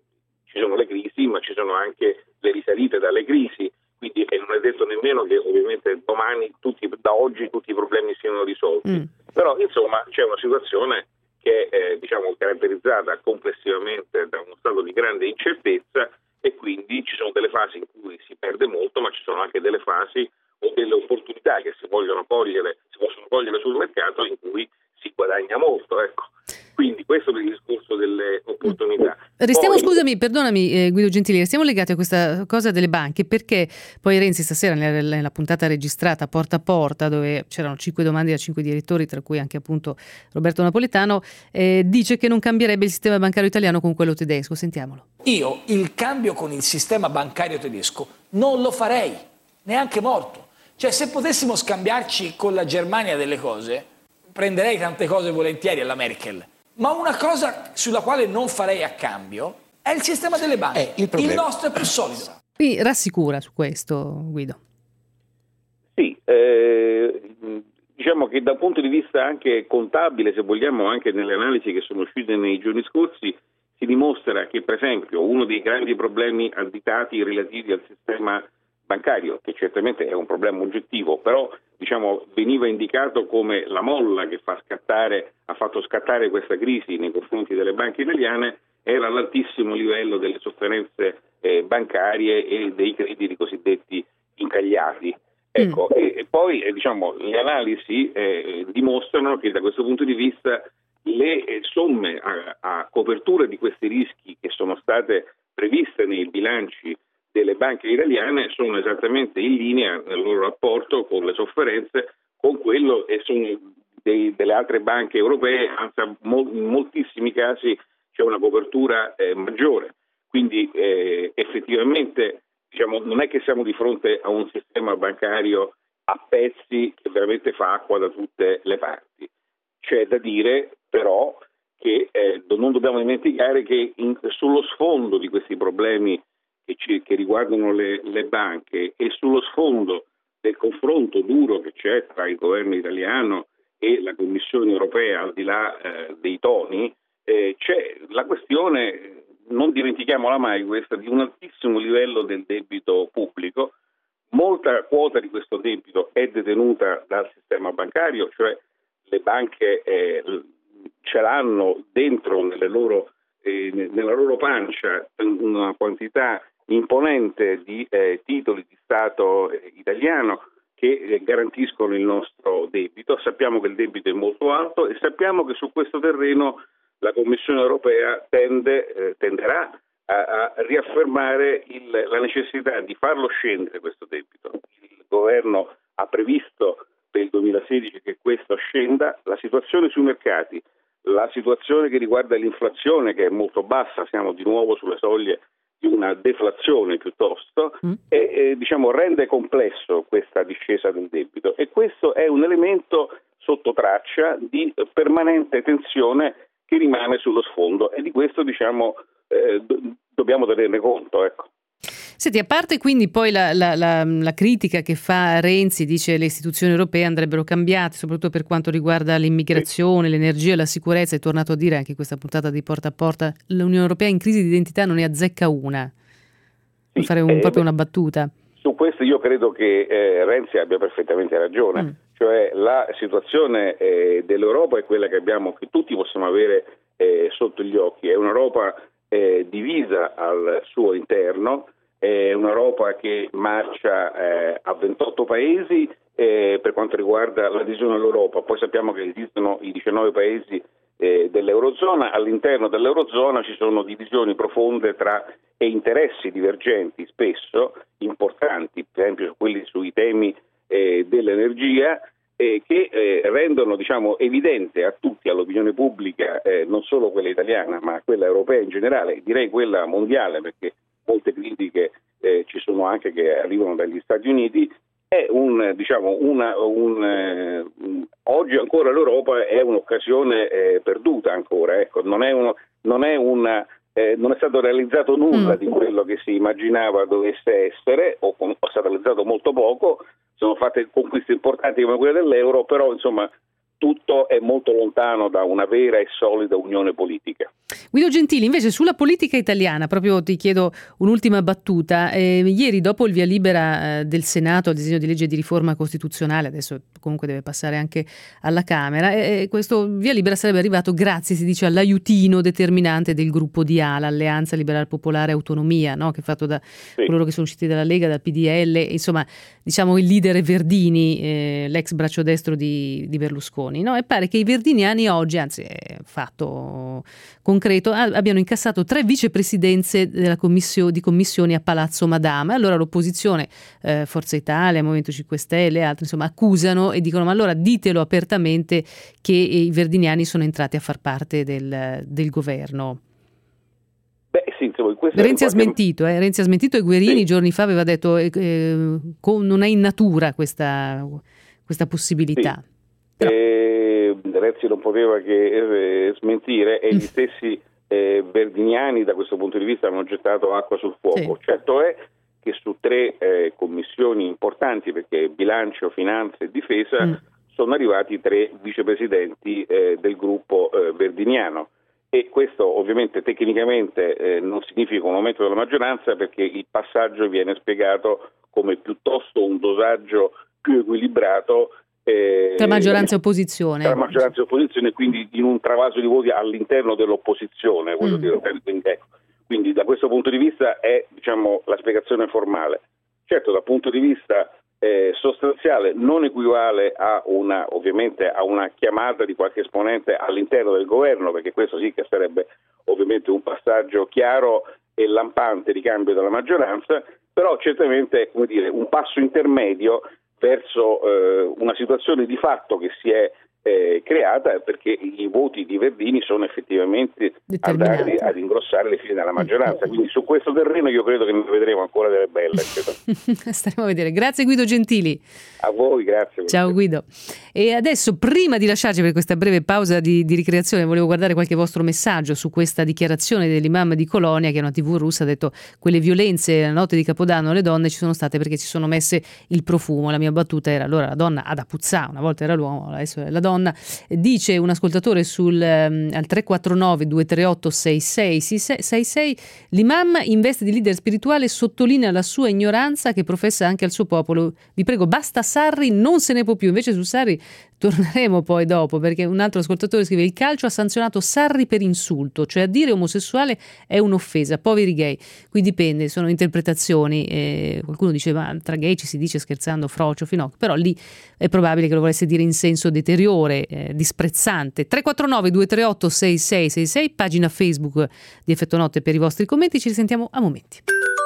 ci sono le crisi, ma ci sono anche le risalite dalle crisi. Quindi eh, non è detto nemmeno che ovviamente domani, tutti, da oggi, tutti i problemi siano risolti. Mm. Però insomma c'è una situazione che è eh, diciamo caratterizzata complessivamente da uno stato di grande incertezza, e quindi ci sono delle fasi in cui si perde molto, ma ci sono anche delle fasi o delle opportunità che si vogliono cogliere, si possono cogliere sul mercato, in cui si guadagna molto, ecco. Quindi questo è il discorso delle opportunità. Restiamo, poi, scusami, perdonami eh, Guido Gentili, restiamo legati a questa cosa delle banche, perché poi Renzi stasera nella, nella puntata registrata Porta a Porta, dove c'erano cinque domande da cinque direttori, tra cui anche appunto Roberto Napoletano, eh, dice che non cambierebbe il sistema bancario italiano con quello tedesco. Sentiamolo. Io il cambio con il sistema bancario tedesco non lo farei, neanche morto. Cioè, se potessimo scambiarci con la Germania delle cose, prenderei tante cose volentieri alla Merkel. Ma una cosa sulla quale non farei a cambio è il sistema delle banche. Eh, il, il nostro è più solido. Mi rassicura su questo, Guido? Sì, eh, diciamo che dal punto di vista anche contabile, se vogliamo, anche nelle analisi che sono uscite nei giorni scorsi, si dimostra che per esempio uno dei grandi problemi additati relativi al sistema bancario, che certamente è un problema oggettivo, però diciamo veniva indicato come la molla che fa scattare, ha fatto scattare questa crisi nei confronti delle banche italiane, era l'altissimo livello delle sofferenze eh, bancarie e dei crediti cosiddetti incagliati. Ecco, mm. e, e poi eh, diciamo le analisi eh, dimostrano che da questo punto di vista le eh, somme a, a copertura di questi rischi che sono state previste nei bilanci delle banche italiane sono esattamente in linea nel loro rapporto con le sofferenze, con quello e sono dei, delle altre banche europee, anzi in moltissimi casi c'è una copertura eh, maggiore. Quindi eh, effettivamente diciamo, non è che siamo di fronte a un sistema bancario a pezzi che veramente fa acqua da tutte le parti. C'è da dire però che eh, non dobbiamo dimenticare che in, sullo sfondo di questi problemi che, ci, che riguardano le, le banche e sullo sfondo del confronto duro che c'è tra il governo italiano e la Commissione europea, al di là eh, dei toni, eh, c'è la questione, non dimentichiamola mai questa, di un altissimo livello del debito pubblico. Molta quota di questo debito è detenuta dal sistema bancario, cioè le banche eh, ce l'hanno dentro nelle loro, eh, nella loro pancia una quantità imponente di eh, titoli di Stato eh, italiano che eh, garantiscono il nostro debito. Sappiamo che il debito è molto alto e sappiamo che su questo terreno la Commissione europea tende, eh, tenderà a, a riaffermare il, la necessità di farlo scendere questo debito. Il governo ha previsto per il duemilasedici che questo scenda. La situazione sui mercati, la situazione che riguarda l'inflazione che è molto bassa, siamo di nuovo sulle soglie di una deflazione piuttosto, mm. e, e diciamo rende complesso questa discesa del debito e questo è un elemento sotto traccia di permanente tensione che rimane sullo sfondo e di questo diciamo eh, do- dobbiamo tenerne conto, ecco. Senti, a parte quindi poi la, la, la, la critica che fa Renzi, dice che le istituzioni europee andrebbero cambiate, soprattutto per quanto riguarda l'immigrazione, sì. l'energia, la sicurezza, è tornato a dire anche in questa puntata di Porta a Porta, l'Unione Europea in crisi di identità non ne azzecca una, per fare un, eh, proprio una battuta. Su questo io credo che eh, Renzi abbia perfettamente ragione, mm. cioè la situazione eh, dell'Europa è quella che abbiamo, che tutti possiamo avere eh, sotto gli occhi, è un'Europa eh, divisa al suo interno, è un'Europa che marcia eh, a ventotto paesi eh, per quanto riguarda l'adesione all'Europa, poi sappiamo che esistono i diciannove paesi eh, dell'Eurozona, all'interno dell'Eurozona ci sono divisioni profonde tra e interessi divergenti spesso importanti, per esempio quelli sui temi eh, dell'energia, eh, che eh, rendono diciamo evidente a tutti, all'opinione pubblica, eh, non solo quella italiana ma quella europea in generale, direi quella mondiale, perché molte critiche eh, ci sono anche che arrivano dagli Stati Uniti, è un diciamo una un, eh, oggi ancora l'Europa è un'occasione eh, perduta ancora, ecco, non è uno, non è una eh, non è stato realizzato nulla mm. di quello che si immaginava dovesse essere, o, o è stato realizzato molto poco, sono fatte conquiste importanti come quelle dell'euro, però insomma tutto è molto lontano da una vera e solida unione politica. Guido Gentili, invece sulla politica italiana, proprio ti chiedo un'ultima battuta. Eh, ieri dopo il via libera eh, del Senato al disegno di legge di riforma costituzionale, adesso comunque deve passare anche alla Camera, e questo via libera sarebbe arrivato grazie, si dice, all'aiutino determinante del gruppo di A L A, Alleanza Liberal Popolare Autonomia, no? Che è fatto da sì. coloro che sono usciti dalla Lega, dal P D L, insomma diciamo il leader Verdini, eh, l'ex braccio destro di, di Berlusconi, no? E pare che i verdiniani oggi, anzi è fatto concreto, abbiano incassato tre vicepresidenze della commissione, di commissioni a Palazzo Madama. Allora l'opposizione, eh, Forza Italia, Movimento cinque Stelle e altri, insomma, accusano e dicono: ma allora ditelo apertamente che i verdiniani sono entrati a far parte del, del governo. Beh, sì, insomma, Renzi ha qualche... smentito, eh? Renzi ha smentito e Guerini sì. giorni fa aveva detto eh, eh, con, non è in natura questa, questa possibilità. Sì. Però... Eh, Renzi non poteva che eh, smentire e gli stessi eh, verdiniani da questo punto di vista hanno gettato acqua sul fuoco. Sì. Certo è che su tre eh, commissioni importanti, perché bilancio, finanza e difesa, mm. sono arrivati tre vicepresidenti eh, del gruppo eh, verdiniano. E questo ovviamente tecnicamente eh, non significa un aumento della maggioranza, perché il passaggio viene spiegato come piuttosto un dosaggio più equilibrato eh, tra maggioranza e opposizione. Tra maggioranza e opposizione, quindi in un travaso di voti all'interno dell'opposizione. Voglio mm. dire, quindi, ecco. quindi da questo punto di vista è, diciamo, la spiegazione formale. Certo, dal punto di vista eh, sostanziale non equivale a una, ovviamente, a una chiamata di qualche esponente all'interno del governo, perché questo sì che sarebbe ovviamente un passaggio chiaro e lampante di cambio della maggioranza, però certamente è, come dire, un passo intermedio verso eh, una situazione di fatto che si è eh, creata, perché i voti di Verdini sono effettivamente andati ad ingrossare le file della maggioranza. Quindi su questo terreno io credo che ne vedremo ancora delle belle. Staremo a vedere. Grazie Guido Gentili. A voi, grazie. Ciao Guido. E adesso, prima di lasciarci per questa breve pausa di, di ricreazione, volevo guardare qualche vostro messaggio su questa dichiarazione dell'imam di Colonia, che è una tivù russa, ha detto: quelle violenze la notte di Capodanno alle donne ci sono state perché si sono messe il profumo. La mia battuta era: allora la donna ha da puzzare, una volta era l'uomo, adesso è la donna. Dice un ascoltatore sul um, al tre quattro nove due tre otto sei sei sei sei: l'imam in veste di leader spirituale sottolinea la sua ignoranza che professa anche al suo popolo. Vi prego, basta Sarri, non se ne può più. Invece su Sarri torneremo poi dopo, perché un altro ascoltatore scrive: il calcio ha sanzionato Sarri per insulto, cioè a dire omosessuale è un'offesa, poveri gay. Qui dipende, sono interpretazioni, eh, qualcuno dice ma tra gay ci si dice scherzando frocio, finocchio, però lì è probabile che lo volesse dire in senso deteriore, eh, disprezzante. Tre quattro nove due tre otto sei sei sei sei, pagina Facebook di Effetto Notte per i vostri commenti. Ci risentiamo a momenti.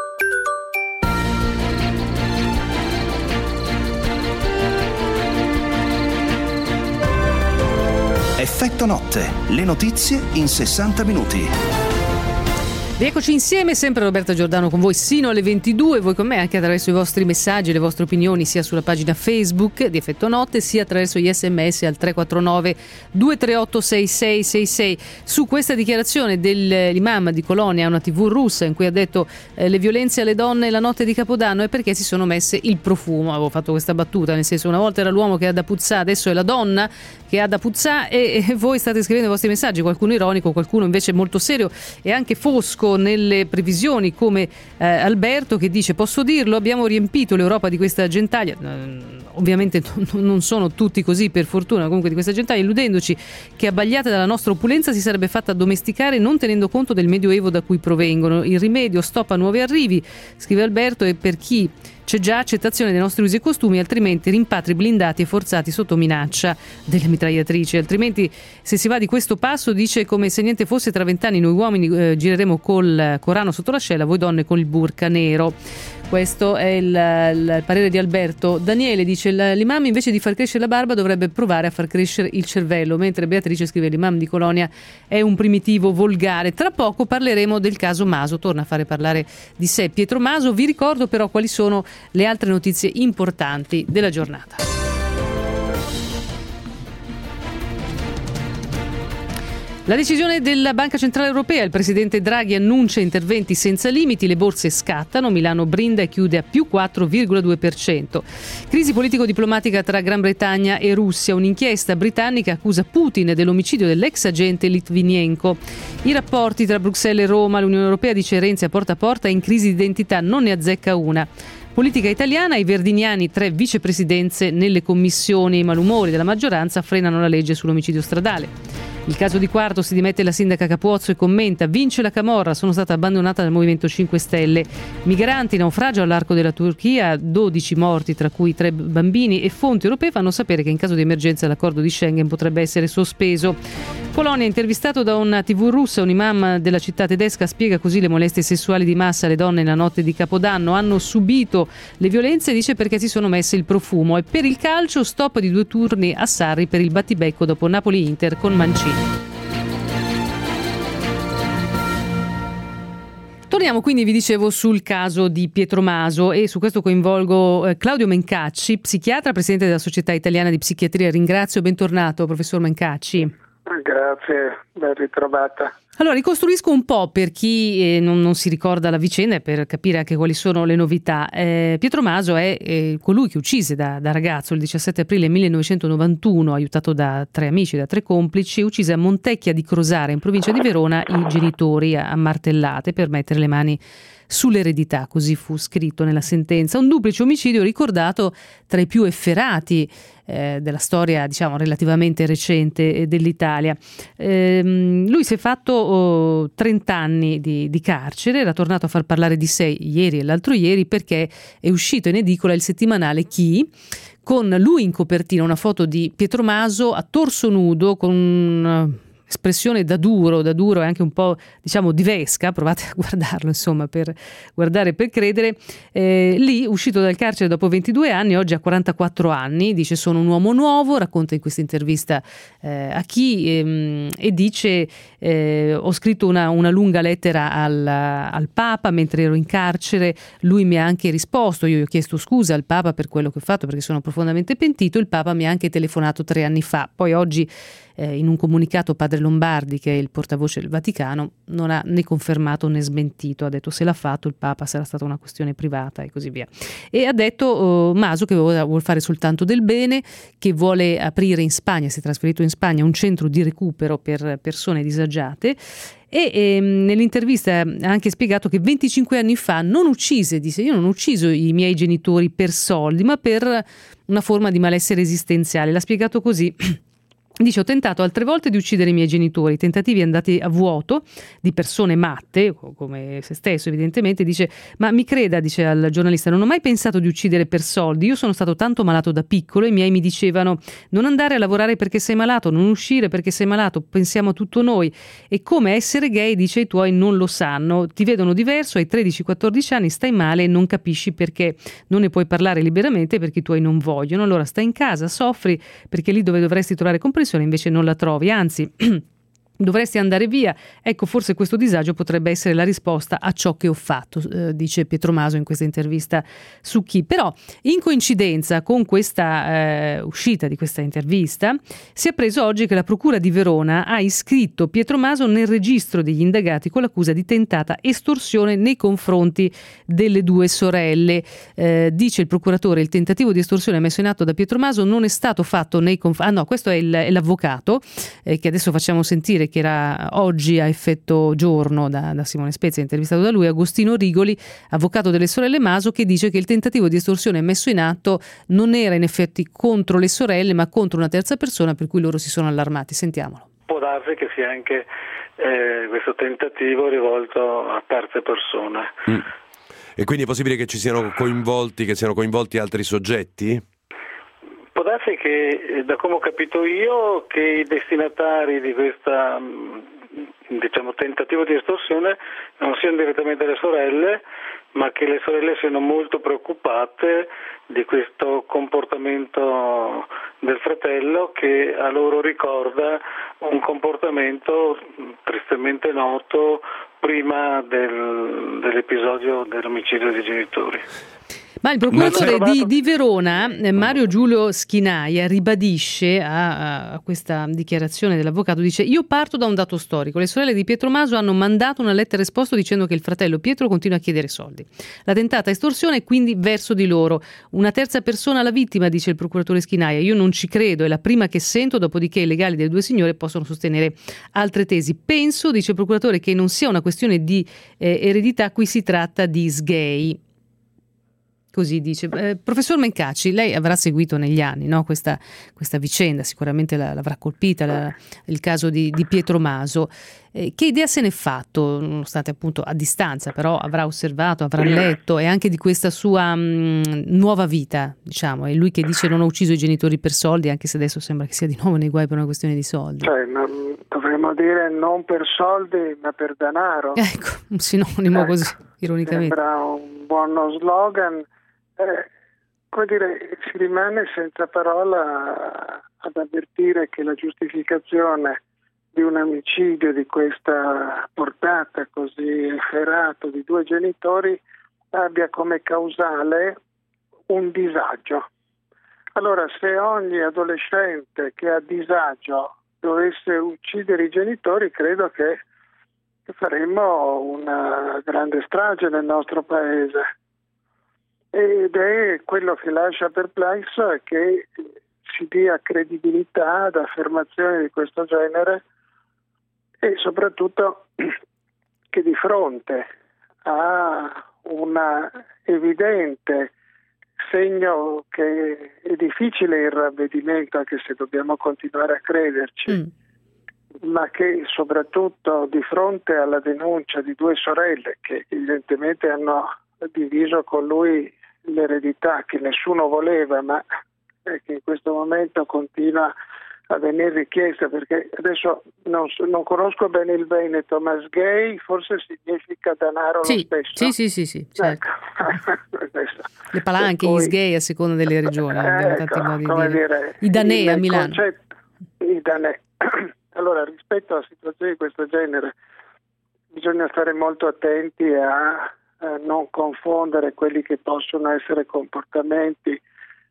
Effetto Notte, le notizie in sessanta minuti. Rieccoci insieme, sempre Roberta Giordano con voi sino alle ventidue, voi con me anche attraverso i vostri messaggi, le vostre opinioni sia sulla pagina Facebook di Effetto Notte sia attraverso gli sms al tre quattro nove due tre otto sei sei sei sei. Su questa dichiarazione dell'imam di Colonia, una tivù russa, in cui ha detto eh, le violenze alle donne la notte di Capodanno è perché si sono messe il profumo. Avevo fatto questa battuta, nel senso, una volta era l'uomo che ha da puzzare, adesso è la donna che ha da puzzare, e, e voi state scrivendo i vostri messaggi, qualcuno ironico, qualcuno invece molto serio e anche fosco nelle previsioni, come eh, Alberto, che dice: posso dirlo, abbiamo riempito l'Europa di questa gentaglia. Eh, ovviamente non, non sono tutti così, per fortuna, comunque di questa gentaglia, illudendoci che abbagliata dalla nostra opulenza si sarebbe fatta addomesticare non tenendo conto del medioevo da cui provengono. Il rimedio stoppa nuovi arrivi, scrive Alberto, e per chi c'è già accettazione dei nostri usi e costumi, altrimenti rimpatri blindati e forzati sotto minaccia delle mitragliatrici. Altrimenti, se si va di questo passo, dice, come se niente fosse, tra vent'anni noi uomini eh, gireremo col Corano sotto l'ascella, voi donne con il burka nero. Questo è il, il parere di Alberto. Daniele dice: l'imam invece di far crescere la barba dovrebbe provare a far crescere il cervello, mentre Beatrice scrive: l'imam di Colonia è un primitivo volgare. Tra poco parleremo del caso Maso, torna a fare parlare di sé Pietro Maso. Vi ricordo però quali sono le altre notizie importanti della giornata. La decisione della Banca Centrale Europea, il presidente Draghi annuncia interventi senza limiti, le borse scattano, Milano brinda e chiude a più quattro virgola due per cento. Crisi politico-diplomatica tra Gran Bretagna e Russia, un'inchiesta britannica accusa Putin dell'omicidio dell'ex agente Litvinenko. I rapporti tra Bruxelles e Roma, l'Unione Europea dice Renzi a porta a porta è in crisi di identità, non ne azzecca una. Politica italiana, i verdiniani tre vicepresidenze nelle commissioni, i malumori della maggioranza frenano la legge sull'omicidio stradale. Il caso di Quarto, si dimette la sindaca Capuozzo e commenta: vince la camorra, sono stata abbandonata dal Movimento cinque Stelle. Migranti, naufragio all'arco della Turchia, dodici morti tra cui tre bambini, e fonti europee fanno sapere che in caso di emergenza l'accordo di Schengen potrebbe essere sospeso. Colonia, intervistato da una tivù russa, un imam della città tedesca spiega così le molestie sessuali di massa alle donne la notte di Capodanno. Hanno subito le violenze, dice, perché si sono messe il profumo. E per il calcio, stop di due turni a Sarri per il battibecco dopo Napoli-Inter con Mancini. Torniamo quindi, vi dicevo, sul caso di Pietro Maso, e su questo coinvolgo eh, Claudio Mencacci, psichiatra, presidente della Società Italiana di Psichiatria. Ringrazio, bentornato professor Mencacci. Grazie, ben ritrovata. Allora, ricostruisco un po' per chi eh, non, non si ricorda la vicenda e per capire anche quali sono le novità. Eh, Pietro Maso è eh, colui che uccise da, da ragazzo il diciassette aprile millenovecentonovantuno, aiutato da tre amici, da tre complici, uccise a Montecchia di Crosara, in provincia di Verona, i genitori a, a martellate per mettere le mani sull'eredità, così fu scritto nella sentenza. Un duplice omicidio ricordato tra i più efferati eh, della storia, diciamo, relativamente recente dell'Italia. Eh, lui si è fatto oh, trenta anni di, di carcere, era tornato a far parlare di sé ieri e l'altro ieri perché è uscito in edicola il settimanale Chi, con lui in copertina una foto di Pietro Maso a torso nudo con espressione da duro, da duro e anche un po', diciamo, di vesca, provate a guardarlo, insomma, per guardare per credere. Eh, lì, uscito dal carcere dopo ventidue anni, oggi ha quarantaquattro anni, dice sono un uomo nuovo, racconta in questa intervista eh, a Chi ehm, e dice eh, ho scritto una, una lunga lettera al, al Papa mentre ero in carcere, lui mi ha anche risposto, io gli ho chiesto scusa al Papa per quello che ho fatto perché sono profondamente pentito, il Papa mi ha anche telefonato tre anni fa, poi oggi Eh, in un comunicato Padre Lombardi, che è il portavoce del Vaticano, non ha né confermato né smentito, ha detto se l'ha fatto il Papa sarà stata una questione privata e così via. E ha detto oh, Maso che vuole, vuole fare soltanto del bene, che vuole aprire in Spagna, si è trasferito in Spagna, un centro di recupero per persone disagiate. E ehm, nell'intervista ha anche spiegato che venticinque anni fa non uccise, disse io non ho ucciso i miei genitori per soldi ma per una forma di malessere esistenziale, l'ha spiegato così. Dice ho tentato altre volte di uccidere i miei genitori, tentativi andati a vuoto di persone matte, come se stesso evidentemente, dice ma mi creda, dice al giornalista, non ho mai pensato di uccidere per soldi, io sono stato tanto malato da piccolo e i miei mi dicevano non andare a lavorare perché sei malato, non uscire perché sei malato, pensiamo a tutto noi e come essere gay, dice i tuoi non lo sanno, ti vedono diverso, hai tredici quattordici anni, stai male e non capisci perché non ne puoi parlare liberamente perché i tuoi non vogliono, allora stai in casa, soffri perché lì dove dovresti trovare comprensione invece non la trovi, anzi dovresti andare via. Ecco, forse questo disagio potrebbe essere la risposta a ciò che ho fatto, eh, dice Pietro Maso in questa intervista su Chi. Però, in coincidenza con questa eh, uscita di questa intervista, si è appreso oggi che la Procura di Verona ha iscritto Pietro Maso nel registro degli indagati con l'accusa di tentata estorsione nei confronti delle due sorelle. Eh, dice il procuratore, il tentativo di estorsione messo in atto da Pietro Maso non è stato fatto nei confronti... Ah no, questo è, il, è l'avvocato, eh, che adesso facciamo sentire, che era oggi a effetto giorno da, da Simone Spezia, intervistato da lui, Agostino Rigoli, avvocato delle sorelle Maso, che dice che il tentativo di estorsione messo in atto non era in effetti contro le sorelle ma contro una terza persona, per cui loro si sono allarmati. Sentiamolo. Può darsi che sia anche eh, questo tentativo rivolto a terze persone. Mm. E quindi è possibile che ci siano coinvolti, che siano coinvolti altri soggetti? Può darsi che, da come ho capito io, che i destinatari di questa, diciamo, tentativo di estorsione non siano direttamente le sorelle, ma che le sorelle siano molto preoccupate di questo comportamento del fratello, che a loro ricorda un comportamento tristemente noto prima del, dell'episodio dell'omicidio dei genitori. Ma il procuratore di, di Verona, Mario Giulio Schinaia, ribadisce a, a questa dichiarazione dell'avvocato, dice io parto da un dato storico, le sorelle di Pietro Maso hanno mandato una lettera esposto dicendo che il fratello Pietro continua a chiedere soldi. La tentata estorsione è quindi verso di loro. Una terza persona la vittima, dice il procuratore Schinaia, io non ci credo, è la prima che sento, dopodiché i legali delle due signore possono sostenere altre tesi. Penso, dice il procuratore, che non sia una questione di eh, eredità, qui si tratta di sgay. Così dice. Eh, professor Mencacci, lei avrà seguito negli anni, no, questa, questa vicenda, sicuramente la, l'avrà colpita, la, il caso di, di Pietro Maso. Eh, che idea se n'è fatto, nonostante appunto a distanza, però avrà osservato, avrà letto, e anche di questa sua mh, nuova vita, diciamo, è lui che dice non ho ucciso i genitori per soldi, anche se adesso sembra che sia di nuovo nei guai per una questione di soldi. Cioè, non, dovremmo dire non per soldi ma per denaro. Ecco, un sinonimo, ecco, così, ironicamente. Sembra un buono slogan. Eh, come dire, si rimane senza parola ad avvertire che la giustificazione di un omicidio di questa portata così efferato di due genitori abbia come causale un disagio. Allora, se ogni adolescente che ha disagio dovesse uccidere i genitori, credo che faremmo una grande strage nel nostro paese. Ed è quello che lascia perplesso è che si dia credibilità ad affermazioni di questo genere e soprattutto che di fronte a un evidente segno che è difficile il ravvedimento, anche se dobbiamo continuare a crederci, mm. ma che soprattutto di fronte alla denuncia di due sorelle che evidentemente hanno diviso con lui l'eredità che nessuno voleva, ma che in questo momento continua a venire richiesta, perché adesso non, non conosco bene il Veneto, ma sgay forse significa denaro sì, lo stesso. Sì, sì, sì, sì, certo. Ecco. Le palanche, poi, gli sgay a seconda delle regioni, abbiamo ecco, tanti modi come di dire. dire. I danè a Milano. Concetto, I danè. Allora, rispetto a situazioni di questo genere, bisogna stare molto attenti a, a non confondere quelli che possono essere comportamenti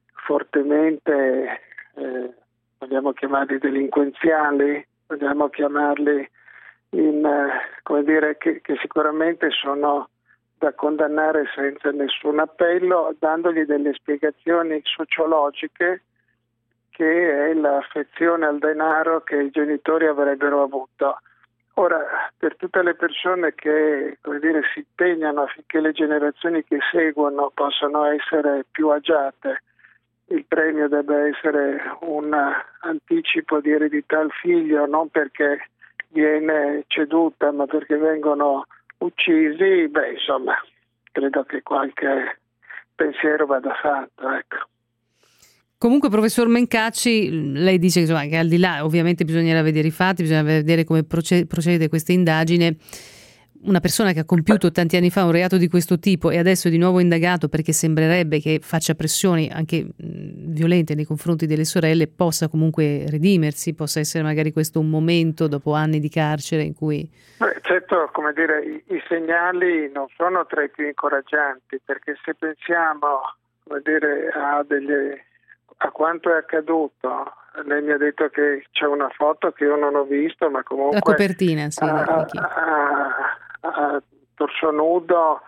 fortemente eh, vogliamo chiamarli delinquenziali, vogliamo chiamarli in, eh, come dire, che, che sicuramente sono da condannare senza nessun appello, dandogli delle spiegazioni sociologiche, che è l'affezione al denaro che i genitori avrebbero avuto. Ora, per tutte le persone che, come dire, si impegnano affinché le generazioni che seguono possano essere più agiate, il premio deve essere un anticipo di eredità al figlio, non perché viene ceduta, ma perché vengono uccisi. Beh, insomma, credo che qualche pensiero vada fatto, ecco. Comunque, professor Mencacci, lei dice insomma, che al di là, ovviamente bisognerà vedere i fatti, bisogna vedere come procede questa indagine. Una persona che ha compiuto tanti anni fa un reato di questo tipo e adesso è di nuovo indagato perché sembrerebbe che faccia pressioni anche mh, violente nei confronti delle sorelle, possa comunque redimersi, possa essere magari questo un momento dopo anni di carcere in cui... Beh, certo, come dire, i, i segnali non sono tra i più incoraggianti, perché se pensiamo, come dire, a, delle, a quanto è accaduto, lei mi ha detto che c'è una foto che io non ho visto, ma comunque... La copertina, sì. A, a, a torso nudo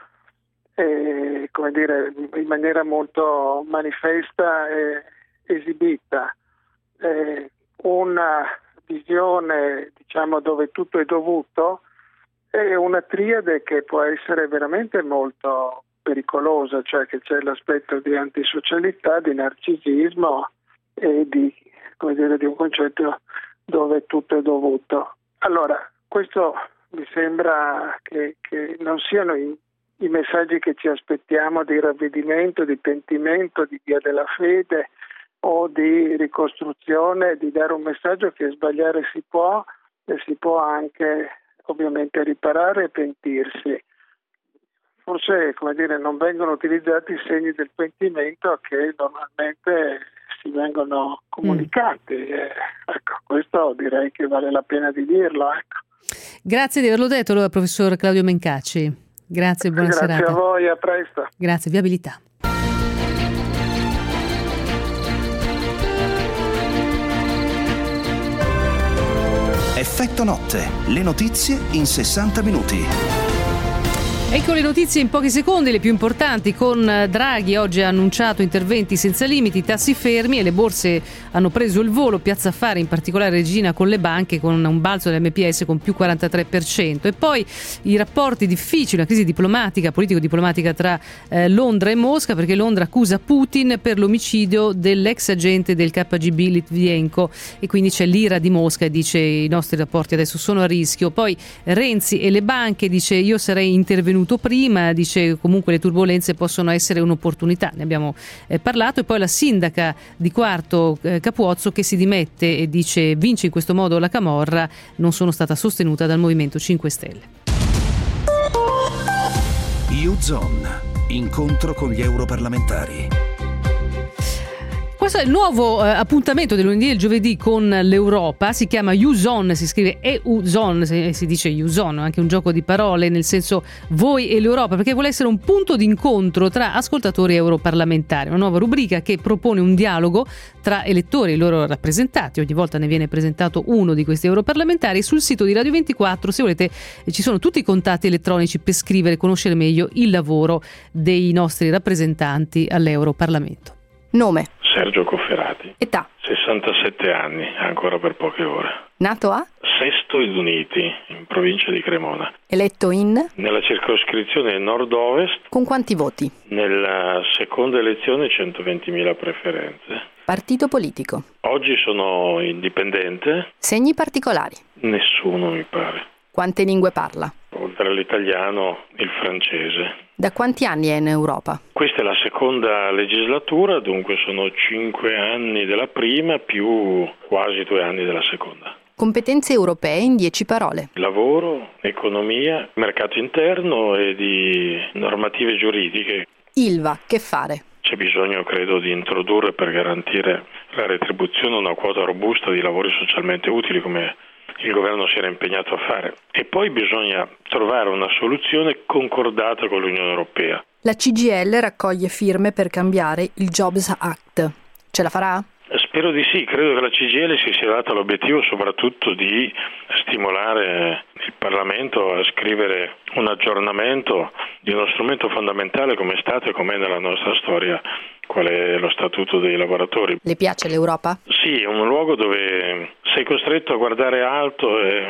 e, come dire, in maniera molto manifesta e esibita. E una visione, diciamo, dove tutto è dovuto, è una triade che può essere veramente molto pericolosa, cioè che c'è l'aspetto di antisocialità, di narcisismo e di, come dire, di un concetto dove tutto è dovuto. Allora, questo mi sembra che, che non siano i, i messaggi che ci aspettiamo di ravvedimento, di pentimento, di via della fede o di ricostruzione, di dare un messaggio che sbagliare si può e si può anche ovviamente riparare e pentirsi. Forse, come dire, non vengono utilizzati i segni del pentimento che normalmente si vengono comunicati. Mm. Eh, ecco, questo direi che vale la pena di dirlo, ecco. Grazie di averlo detto, allora, professor Claudio Mencacci. Grazie e buona Grazie serata. Grazie a voi, a presto. Grazie, viabilità. Effetto notte, le notizie in sessanta minuti. Ecco le notizie in pochi secondi, le più importanti. Con Draghi oggi ha annunciato interventi senza limiti, tassi fermi e le borse hanno preso il volo, Piazza Affari in particolare Regina con le banche con un balzo dell'M P S con più quarantatré per cento. E poi i rapporti difficili, una crisi diplomatica, politico-diplomatica tra eh, Londra e Mosca, perché Londra accusa Putin per l'omicidio dell'ex agente del K G B Litvienko e quindi c'è l'ira di Mosca e dice i nostri rapporti adesso sono a rischio. Poi Renzi e le banche, dice io sarei intervenuto prima, dice comunque le turbolenze possono essere un'opportunità, ne abbiamo eh, parlato. E poi la sindaca di Quarto eh, Capuozzo che si dimette e dice vince in questo modo la camorra, non sono stata sostenuta dal Movimento cinque Stelle. U-Zone, incontro con gli europarlamentari. Questo è il nuovo eh, appuntamento del lunedì e il giovedì con l'Europa, si chiama U-Zone, si scrive E U-Zone, si, si dice U-Zone, anche un gioco di parole nel senso voi e l'Europa, perché vuole essere un punto di incontro tra ascoltatori e europarlamentari, una nuova rubrica che propone un dialogo tra elettori e i loro rappresentati. Ogni volta ne viene presentato uno di questi europarlamentari. Sul sito di Radio ventiquattro, se volete, ci sono tutti i contatti elettronici per scrivere e conoscere meglio il lavoro dei nostri rappresentanti all'Europarlamento. Nome? Sergio Cofferati. Età? sessantasette anni, ancora per poche ore. Nato a? Sesto ed Uniti, in provincia di Cremona. Eletto in? Nella circoscrizione nord-ovest. Con quanti voti? Nella seconda elezione centoventimila preferenze. Partito politico? Oggi sono indipendente. Segni particolari? Nessuno, mi pare. Quante lingue parla? Oltre all'italiano, il francese. Da quanti anni è in Europa? Questa è la seconda legislatura, dunque sono cinque anni della prima più quasi due anni della seconda. Competenze europee in dieci parole. Lavoro, economia, mercato interno e di normative giuridiche. Ilva, che fare? C'è bisogno, credo, di introdurre per garantire la retribuzione una quota robusta di lavori socialmente utili come il governo si era impegnato a fare. E poi bisogna trovare una soluzione concordata con l'Unione Europea. La C G I L raccoglie firme per cambiare il Jobs Act. Ce la farà? Spero di sì, credo che la C G I L si sia data l'obiettivo soprattutto di stimolare il Parlamento a scrivere un aggiornamento di uno strumento fondamentale come è stato e come è nella nostra storia, qual è lo Statuto dei lavoratori. Le piace l'Europa? Sì, è un luogo dove sei costretto a guardare alto e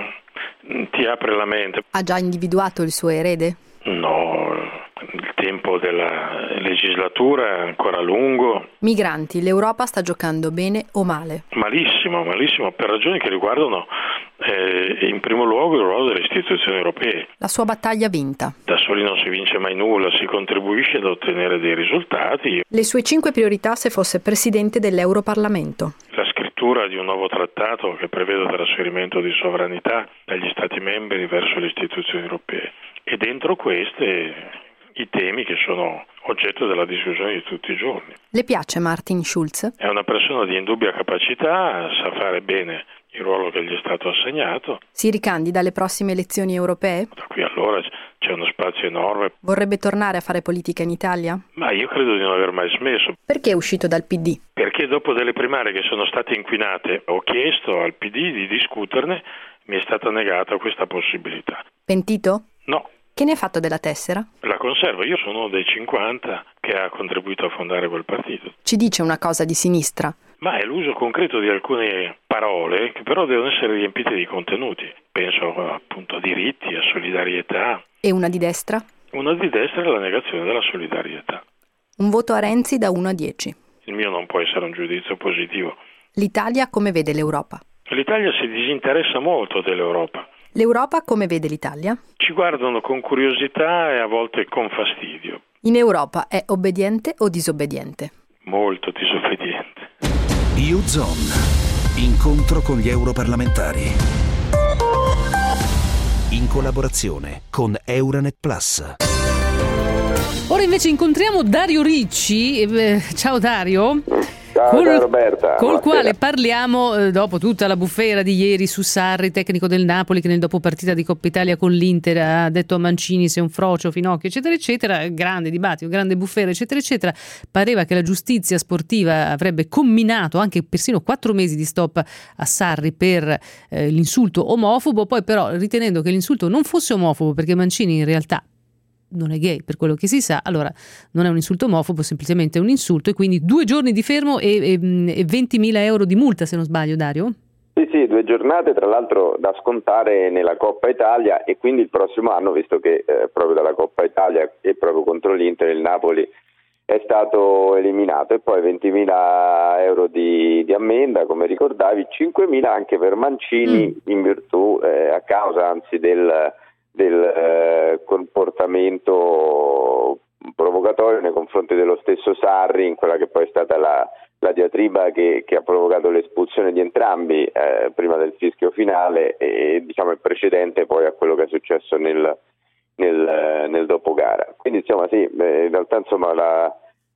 ti apre la mente. Ha già individuato il suo erede? No, il tempo della legislatura è ancora lungo. Migranti, l'Europa sta giocando bene o male? Malissimo, malissimo, per ragioni che riguardano eh, in primo luogo il ruolo delle istituzioni europee. La sua battaglia vinta? Da soli non si vince mai nulla, si contribuisce ad ottenere dei risultati. Le sue cinque priorità se fosse presidente dell'Europarlamento? La scrittura di un nuovo trattato che prevede il trasferimento di sovranità dagli Stati membri verso le istituzioni europee. E dentro queste i temi che sono oggetto della discussione di tutti i giorni. Le piace Martin Schulz? È una persona di indubbia capacità, sa fare bene il ruolo che gli è stato assegnato. Si ricandida alle prossime elezioni europee? Da qui allora c'è uno spazio enorme. Vorrebbe tornare a fare politica in Italia? Ma io credo di non aver mai smesso. Perché è uscito dal P D? Perché dopo delle primarie che sono state inquinate ho chiesto al P D di discuterne, mi è stata negata questa possibilità. Pentito? No. Che ne ha fatto della tessera? La conservo, io sono uno dei cinquanta che ha contribuito a fondare quel partito. Ci dice una cosa di sinistra? Ma è l'uso concreto di alcune parole che però devono essere riempite di contenuti. Penso appunto a diritti, a solidarietà. E una di destra? Una di destra è la negazione della solidarietà. Un voto a Renzi da uno a dieci. Il mio non può essere un giudizio positivo. L'Italia come vede l'Europa? L'Italia si disinteressa molto dell'Europa. L'Europa come vede l'Italia? Ci guardano con curiosità e a volte con fastidio. In Europa è obbediente o disobbediente? Molto disobbediente. U-Zone. Incontro con gli europarlamentari. In collaborazione con Euranet Plus. Ora invece incontriamo Dario Ricci. Eh, ciao Dario. Ciao, col, ciao Roberta. Col quale parliamo eh, dopo tutta la bufera di ieri su Sarri, tecnico del Napoli, che nel dopopartita di Coppa Italia con l'Inter ha detto a Mancini sei un frocio, finocchio, eccetera, eccetera. Grande dibattito, grande bufera, eccetera, eccetera. Pareva che la giustizia sportiva avrebbe comminato anche persino quattro mesi di stop a Sarri per eh, l'insulto omofobo. Poi però, ritenendo che l'insulto non fosse omofobo, perché Mancini in realtà non è gay per quello che si sa, allora non è un insulto omofobo, semplicemente è un insulto, e quindi due giorni di fermo e, e, e ventimila euro di multa, se non sbaglio, Dario? Sì, sì, due giornate tra l'altro da scontare nella Coppa Italia, e quindi il prossimo anno, visto che eh, proprio dalla Coppa Italia e proprio contro l'Inter il Napoli è stato eliminato, e poi ventimila euro di, di ammenda, come ricordavi, cinquemila anche per Mancini mm. in virtù, eh, a causa anzi del del eh, comportamento provocatorio nei confronti dello stesso Sarri, in quella che poi è stata la, la diatriba che, che ha provocato l'espulsione di entrambi eh, prima del fischio finale, e diciamo il precedente poi a quello che è successo nel, nel, nel dopogara. Quindi insomma sì, in realtà insomma la,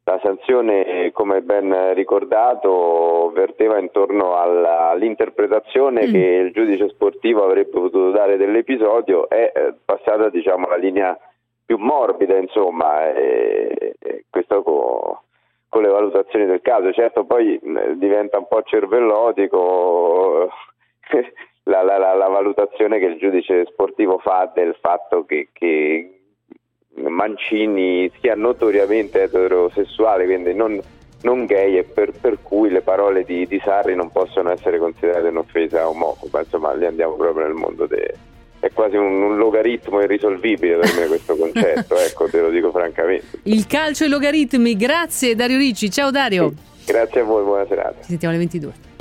La sanzione, come ben ricordato, verteva intorno alla, all'interpretazione mm. che il giudice sportivo avrebbe potuto dare dell'episodio, è passata, diciamo, la linea più morbida, insomma, e, e questo con, con le valutazioni del caso. Certo, poi diventa un po' cervellotico la, la, la, la valutazione che il giudice sportivo fa del fatto che, che Mancini sia notoriamente eterosessuale, quindi non, non gay, e per, per cui le parole di, di Sarri non possono essere considerate un'offesa omofoba. Insomma, lì andiamo proprio nel mondo de... è quasi un, un logaritmo irrisolvibile per me questo concetto, ecco, te lo dico francamente. Il calcio e i logaritmi, grazie Dario Ricci, ciao Dario. Sì, grazie a voi, buona serata. Ci sentiamo alle ventidue.